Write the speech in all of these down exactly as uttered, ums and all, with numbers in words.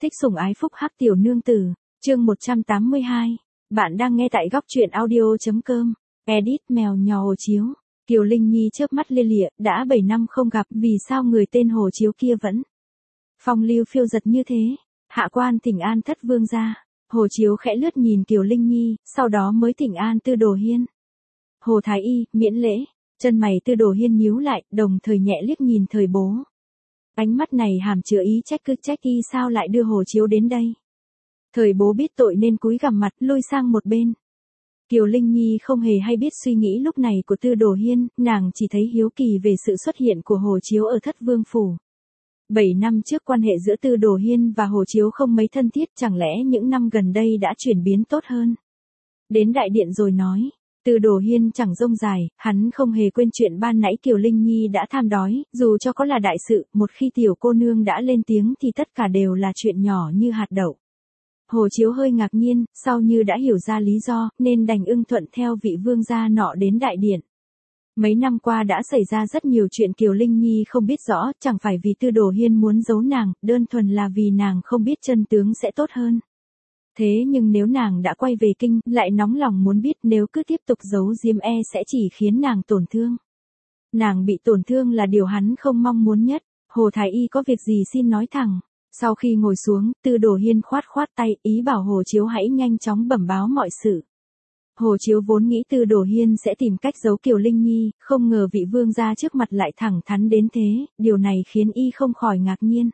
Thích sủng ái phúc hắc tiểu nương tử, chương một trăm tám mươi hai. Bạn đang nghe tại góc truyện audio.com. Edit mèo nhỏ Hồ Chiếu. Kiều Linh Nhi chớp mắt lia lịa, đã bảy năm không gặp, vì sao người tên Hồ Chiếu kia vẫn phong lưu phiêu dật như thế? Hạ quan thỉnh an thất vương gia. Hồ Chiếu khẽ lướt nhìn Kiều Linh Nhi, sau đó mới thỉnh an Tư Đồ Hiên. Hồ Thái Y, miễn lễ. Chân mày Tư Đồ Hiên nhíu lại, đồng thời nhẹ liếc nhìn Thời Bố. Ánh mắt này hàm chứa ý trách cứ trách y sao lại đưa Hồ Chiếu đến đây. Thời Bố biết tội nên cúi gằm mặt, lui sang một bên. Kiều Linh Nhi không hề hay biết suy nghĩ lúc này của Tư Đồ Hiên, nàng chỉ thấy hiếu kỳ về sự xuất hiện của Hồ Chiếu ở Thất Vương Phủ. Bảy năm trước quan hệ giữa Tư Đồ Hiên và Hồ Chiếu không mấy thân thiết, chẳng lẽ những năm gần đây đã chuyển biến tốt hơn. Đến đại điện rồi nói. Tư Đồ Hiên chẳng rông dài, hắn không hề quên chuyện ban nãy Kiều Linh Nhi đã tham đói, dù cho có là đại sự, một khi tiểu cô nương đã lên tiếng thì tất cả đều là chuyện nhỏ như hạt đậu. Hồ Chiếu hơi ngạc nhiên, sau như đã hiểu ra lý do, nên đành ưng thuận theo vị vương gia nọ đến đại điện. Mấy năm qua đã xảy ra rất nhiều chuyện Kiều Linh Nhi không biết rõ, chẳng phải vì Tư Đồ Hiên muốn giấu nàng, đơn thuần là vì nàng không biết chân tướng sẽ tốt hơn. Thế nhưng nếu nàng đã quay về kinh, lại nóng lòng muốn biết, nếu cứ tiếp tục giấu giếm e sẽ chỉ khiến nàng tổn thương. Nàng bị tổn thương là điều hắn không mong muốn nhất. Hồ Thái Y có việc gì xin nói thẳng. Sau khi ngồi xuống, Tư Đồ Hiên khoát khoát tay, ý bảo Hồ Chiếu hãy nhanh chóng bẩm báo mọi sự. Hồ Chiếu vốn nghĩ Tư Đồ Hiên sẽ tìm cách giấu Kiều Linh Nhi, không ngờ vị vương gia trước mặt lại thẳng thắn đến thế, điều này khiến y không khỏi ngạc nhiên.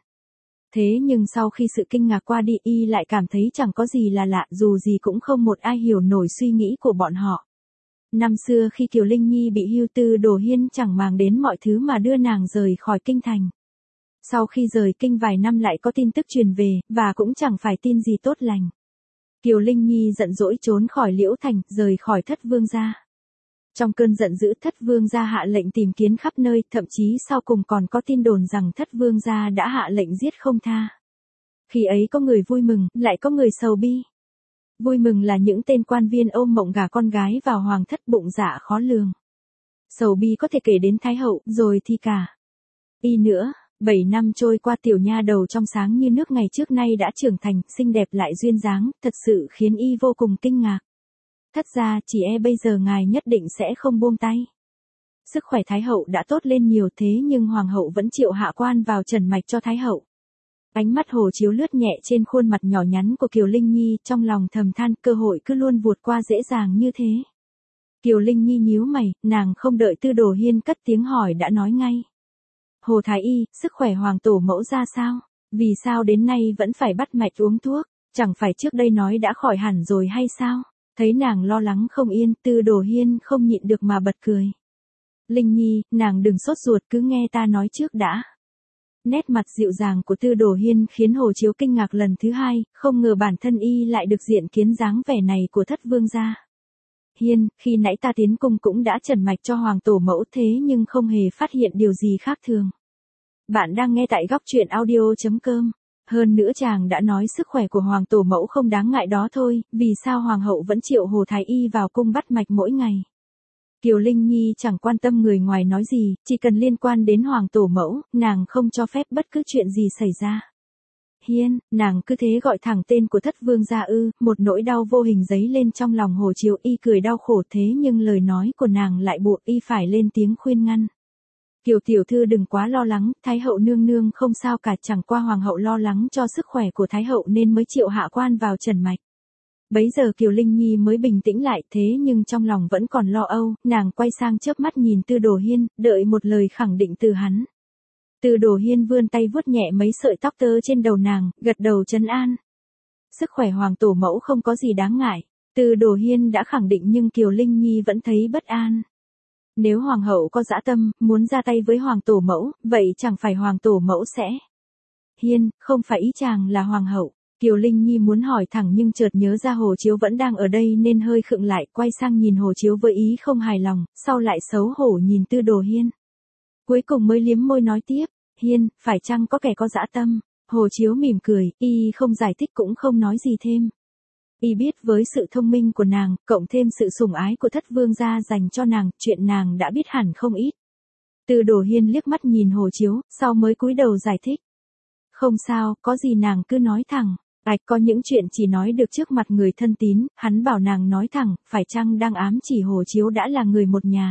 Thế nhưng sau khi sự kinh ngạc qua đi, y lại cảm thấy chẳng có gì là lạ, dù gì cũng không một ai hiểu nổi suy nghĩ của bọn họ. Năm xưa khi Kiều Linh Nhi bị hưu, Tư Đồ Hiên chẳng màng đến mọi thứ mà đưa nàng rời khỏi kinh thành. Sau khi rời kinh vài năm lại có tin tức truyền về, và cũng chẳng phải tin gì tốt lành. Kiều Linh Nhi giận dỗi trốn khỏi Liễu Thành, rời khỏi Thất Vương gia. Trong cơn giận dữ, Thất Vương gia hạ lệnh tìm kiếm khắp nơi, thậm chí sau cùng còn có tin đồn rằng Thất Vương gia đã hạ lệnh giết không tha. Khi ấy có người vui mừng, lại có người sầu bi. Vui mừng là những tên quan viên ôm mộng gả con gái vào hoàng thất, bụng dạ khó lường. Sầu bi có thể kể đến Thái hậu, rồi thì cả. Y nữa, bảy năm trôi qua, tiểu nha đầu trong sáng như nước ngày trước nay đã trưởng thành, xinh đẹp lại duyên dáng, thật sự khiến y vô cùng kinh ngạc. Thất gia, chỉ e bây giờ ngài nhất định sẽ không buông tay. Sức khỏe Thái hậu đã tốt lên nhiều, thế nhưng hoàng hậu vẫn triệu hạ quan vào trần mạch cho Thái hậu. Ánh mắt Hồ Chiếu lướt nhẹ trên khuôn mặt nhỏ nhắn của Kiều Linh Nhi, trong lòng thầm than, cơ hội cứ luôn vụt qua dễ dàng như thế. Kiều Linh Nhi nhíu mày, nàng không đợi Tư Đồ Hiên cất tiếng hỏi đã nói ngay. Hồ Thái Y, sức khỏe hoàng tổ mẫu ra sao? Vì sao đến nay vẫn phải bắt mạch uống thuốc? Chẳng phải trước đây nói đã khỏi hẳn rồi hay sao? Thấy nàng lo lắng không yên, Tư Đồ Hiên không nhịn được mà bật cười. Linh Nhi, nàng đừng sốt ruột, cứ nghe ta nói trước đã. Nét mặt dịu dàng của Tư Đồ Hiên khiến Hồ Chiếu kinh ngạc lần thứ hai, không ngờ bản thân y lại được diện kiến dáng vẻ này của Thất Vương gia. Hiên, khi nãy ta tiến cung cũng đã trần mạch cho hoàng tổ mẫu, thế nhưng không hề phát hiện điều gì khác thường. Bạn đang nghe tại góc truyện audio.com. Hơn nữa chàng đã nói sức khỏe của hoàng tổ mẫu không đáng ngại đó thôi, vì sao hoàng hậu vẫn triệu Hồ Thái Y vào cung bắt mạch mỗi ngày? Kiều Linh Nhi chẳng quan tâm người ngoài nói gì, chỉ cần liên quan đến hoàng tổ mẫu, nàng không cho phép bất cứ chuyện gì xảy ra. Hiên, nàng cứ thế gọi thẳng tên của Thất Vương gia ư? Một nỗi đau vô hình dấy lên trong lòng Hồ Chiếu, y cười đau khổ, thế nhưng lời nói của nàng lại buộc y phải lên tiếng khuyên ngăn. Kiều tiểu thư đừng quá lo lắng, Thái hậu nương nương không sao cả, chẳng qua hoàng hậu lo lắng cho sức khỏe của Thái hậu nên mới triệu hạ quan vào trần mạch. Bấy giờ Kiều Linh Nhi mới bình tĩnh lại, thế nhưng trong lòng vẫn còn lo âu, nàng quay sang chớp mắt nhìn Tư Đồ Hiên, đợi một lời khẳng định từ hắn. Tư Đồ Hiên vươn tay vuốt nhẹ mấy sợi tóc tơ trên đầu nàng, gật đầu trấn an. Sức khỏe hoàng tổ mẫu không có gì đáng ngại. Tư Đồ Hiên đã khẳng định nhưng Kiều Linh Nhi vẫn thấy bất an. Nếu hoàng hậu có dã tâm, muốn ra tay với hoàng tổ mẫu, vậy chẳng phải hoàng tổ mẫu sẽ... Hiên, không phải ý chàng là hoàng hậu. Kiều Linh Nhi muốn hỏi thẳng nhưng chợt nhớ ra Hồ Chiếu vẫn đang ở đây nên hơi khựng lại, quay sang nhìn Hồ Chiếu với ý không hài lòng, sau lại xấu hổ nhìn Tư Đồ Hiên. Cuối cùng mới liếm môi nói tiếp, Hiên, phải chăng có kẻ có dã tâm? Hồ Chiếu mỉm cười, y không giải thích cũng không nói gì thêm. Y biết với sự thông minh của nàng, cộng thêm sự sủng ái của Thất Vương gia dành cho nàng, chuyện nàng đã biết hẳn không ít. Tư Đồ Hiên liếc mắt nhìn Hồ Chiếu, sau mới cúi đầu giải thích. Không sao, có gì nàng cứ nói thẳng. Ảch có những chuyện chỉ nói được trước mặt người thân tín, hắn bảo nàng nói thẳng, phải chăng đang ám chỉ Hồ Chiếu đã là người một nhà.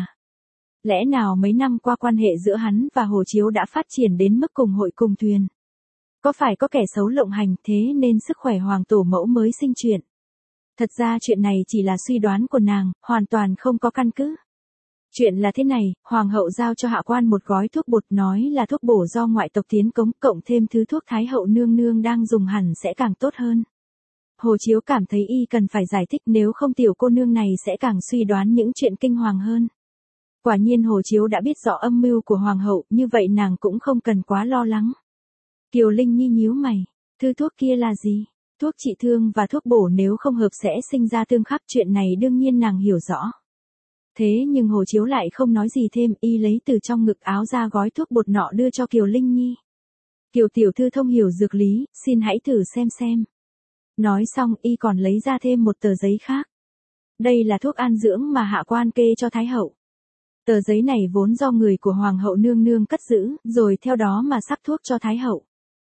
Lẽ nào mấy năm qua quan hệ giữa hắn và Hồ Chiếu đã phát triển đến mức cùng hội cùng thuyền. Có phải có kẻ xấu lộng hành thế nên sức khỏe hoàng tổ mẫu mới sinh chuyện. Thật ra chuyện này chỉ là suy đoán của nàng, hoàn toàn không có căn cứ. Chuyện là thế này, hoàng hậu giao cho hạ quan một gói thuốc bột nói là thuốc bổ do ngoại tộc tiến cống, cộng thêm thứ thuốc thái hậu nương nương đang dùng hẳn sẽ càng tốt hơn. Hồ Chiếu cảm thấy y cần phải giải thích, nếu không tiểu cô nương này sẽ càng suy đoán những chuyện kinh hoàng hơn. Quả nhiên Hồ Chiếu đã biết rõ âm mưu của hoàng hậu, như vậy nàng cũng không cần quá lo lắng. Kiều Linh Nhi nhíu mày, thứ thuốc kia là gì? Thuốc trị thương và thuốc bổ nếu không hợp sẽ sinh ra tương khắc, chuyện này đương nhiên nàng hiểu rõ. Thế nhưng Hồ Chiếu lại không nói gì thêm, y lấy từ trong ngực áo ra gói thuốc bột nọ đưa cho Kiều Linh Nhi. Kiều tiểu thư thông hiểu dược lý, xin hãy thử xem xem. Nói xong y còn lấy ra thêm một tờ giấy khác. Đây là thuốc an dưỡng mà hạ quan kê cho Thái hậu. Tờ giấy này vốn do người của Hoàng hậu nương nương cất giữ, rồi theo đó mà sắc thuốc cho Thái hậu.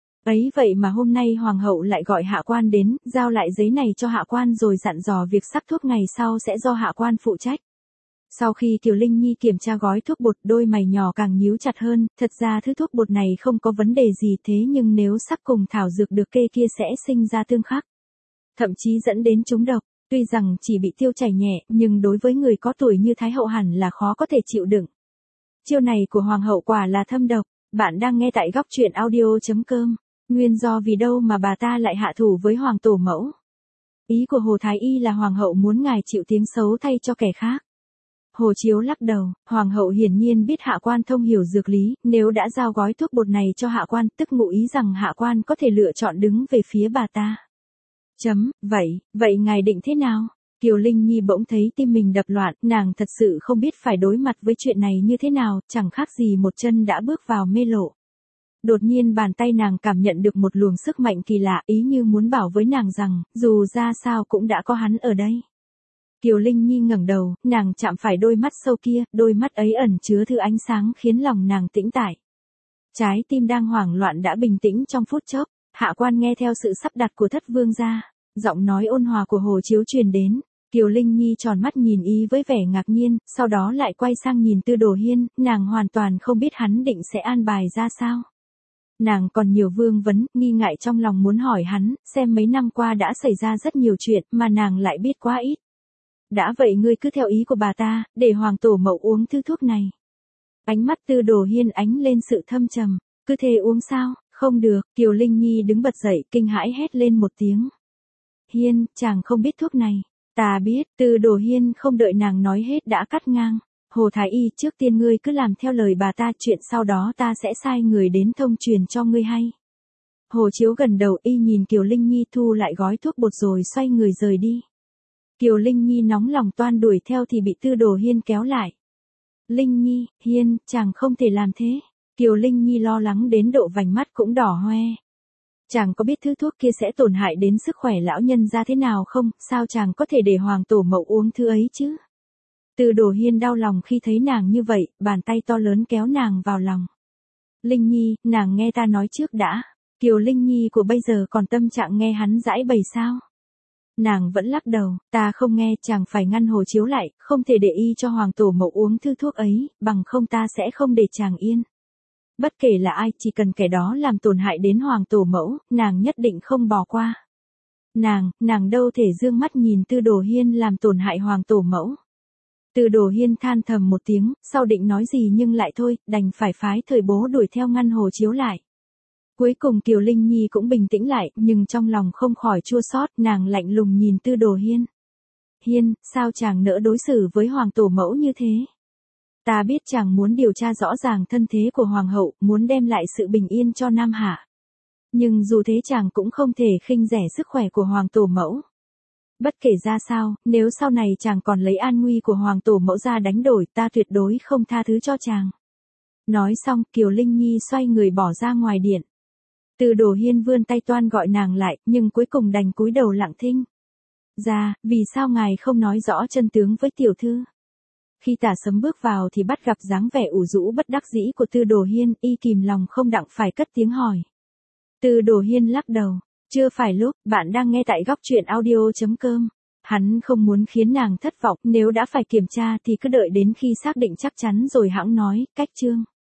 Ấy vậy mà hôm nay Hoàng hậu lại gọi hạ quan đến, giao lại giấy này cho hạ quan rồi dặn dò việc sắc thuốc ngày sau sẽ do hạ quan phụ trách. Sau khi Kiều Linh Nhi kiểm tra gói thuốc bột, đôi mày nhỏ càng nhíu chặt hơn, thật ra thứ thuốc bột này không có vấn đề gì, thế nhưng nếu sắc cùng thảo dược được kê kia sẽ sinh ra tương khắc. Thậm chí dẫn đến trúng độc, tuy rằng chỉ bị tiêu chảy nhẹ, nhưng đối với người có tuổi như Thái hậu hẳn là khó có thể chịu đựng. Chiêu này của Hoàng hậu quả là thâm độc. Bạn đang nghe tại góc truyện audio chấm com. Nguyên do vì đâu mà bà ta lại hạ thủ với Hoàng tổ mẫu? Ý của Hồ Thái Y là Hoàng hậu muốn ngài chịu tiếng xấu thay cho kẻ khác. Hồ Chiếu lắc đầu, Hoàng hậu hiển nhiên biết hạ quan thông hiểu dược lý, nếu đã giao gói thuốc bột này cho hạ quan, tức ngụ ý rằng hạ quan có thể lựa chọn đứng về phía bà ta. Chấm, vậy, vậy ngài định thế nào? Kiều Linh Nhi bỗng thấy tim mình đập loạn, nàng thật sự không biết phải đối mặt với chuyện này như thế nào, chẳng khác gì một chân đã bước vào mê lộ. Đột nhiên bàn tay nàng cảm nhận được một luồng sức mạnh kỳ lạ, ý như muốn bảo với nàng rằng, dù ra sao cũng đã có hắn ở đây. Kiều Linh Nhi ngẩng đầu, nàng chạm phải đôi mắt sâu kia, đôi mắt ấy ẩn chứa thứ ánh sáng khiến lòng nàng tĩnh tại. Trái tim đang hoảng loạn đã bình tĩnh trong phút chốc, hạ quan nghe theo sự sắp đặt của thất vương gia. Giọng nói ôn hòa của Hồ Chiếu truyền đến, Kiều Linh Nhi tròn mắt nhìn y với vẻ ngạc nhiên, sau đó lại quay sang nhìn Tư Đồ Hiên, nàng hoàn toàn không biết hắn định sẽ an bài ra sao. Nàng còn nhiều vương vấn, nghi ngại trong lòng muốn hỏi hắn, xem mấy năm qua đã xảy ra rất nhiều chuyện mà nàng lại biết quá ít. Đã vậy ngươi cứ theo ý của bà ta, để Hoàng tổ mẫu uống thứ thuốc này. Ánh mắt Tư Đồ Hiên ánh lên sự thâm trầm, cứ thế uống sao? Không được, Kiều Linh Nhi đứng bật dậy, kinh hãi hét lên một tiếng. Hiên, chàng không biết thuốc này. Ta biết, Tư Đồ Hiên không đợi nàng nói hết đã cắt ngang. Hồ Thái Y, trước tiên ngươi cứ làm theo lời bà ta, chuyện sau đó ta sẽ sai người đến thông truyền cho ngươi hay. Hồ Chiếu gần đầu, y nhìn Kiều Linh Nhi thu lại gói thuốc bột rồi xoay người rời đi. Kiều Linh Nhi nóng lòng toan đuổi theo thì bị Tư Đồ Hiên kéo lại. Linh Nhi, Hiên, chàng không thể làm thế. Kiều Linh Nhi lo lắng đến độ vành mắt cũng đỏ hoe. Chàng có biết thứ thuốc kia sẽ tổn hại đến sức khỏe lão nhân ra thế nào không, sao chàng có thể để Hoàng tổ mẫu uống thứ ấy chứ? Tư Đồ Hiên đau lòng khi thấy nàng như vậy, bàn tay to lớn kéo nàng vào lòng. Linh Nhi, nàng nghe ta nói trước đã. Kiều Linh Nhi của bây giờ còn tâm trạng nghe hắn giãi bày sao? Nàng vẫn lắc đầu, ta không nghe, chàng phải ngăn Hồ Chiếu lại, không thể để y cho Hoàng tổ mẫu uống thứ thuốc ấy, bằng không ta sẽ không để chàng yên. Bất kể là ai, chỉ cần kẻ đó làm tổn hại đến Hoàng tổ mẫu, nàng nhất định không bỏ qua. Nàng, nàng đâu thể dương mắt nhìn Tư Đồ Hiên làm tổn hại Hoàng tổ mẫu. Tư Đồ Hiên than thầm một tiếng, sau định nói gì nhưng lại thôi, đành phải phái thời bố đuổi theo ngăn Hồ Chiếu lại. Cuối cùng Kiều Linh Nhi cũng bình tĩnh lại, nhưng trong lòng không khỏi chua xót, nàng lạnh lùng nhìn Tư Đồ Hiên. Hiên, sao chàng nỡ đối xử với Hoàng tổ mẫu như thế? Ta biết chàng muốn điều tra rõ ràng thân thế của Hoàng hậu, muốn đem lại sự bình yên cho Nam Hạ. Nhưng dù thế chàng cũng không thể khinh rẻ sức khỏe của Hoàng tổ mẫu. Bất kể ra sao, nếu sau này chàng còn lấy an nguy của Hoàng tổ mẫu ra đánh đổi, ta tuyệt đối không tha thứ cho chàng. Nói xong, Kiều Linh Nhi xoay người bỏ ra ngoài điện. Tư Đồ Hiên vươn tay toan gọi nàng lại, nhưng cuối cùng đành cúi đầu lặng thinh. Ra, vì sao ngài không nói rõ chân tướng với tiểu thư? Khi Tả Sấm bước vào thì bắt gặp dáng vẻ ủ rũ bất đắc dĩ của Tư Đồ Hiên, y kìm lòng không đặng phải cất tiếng hỏi. Từ Đồ Hiên lắc đầu. Chưa phải lúc, bạn đang nghe tại góc truyện audio.com. Hắn không muốn khiến nàng thất vọng, nếu đã phải kiểm tra thì cứ đợi đến khi xác định chắc chắn rồi hẵng nói, cách chương.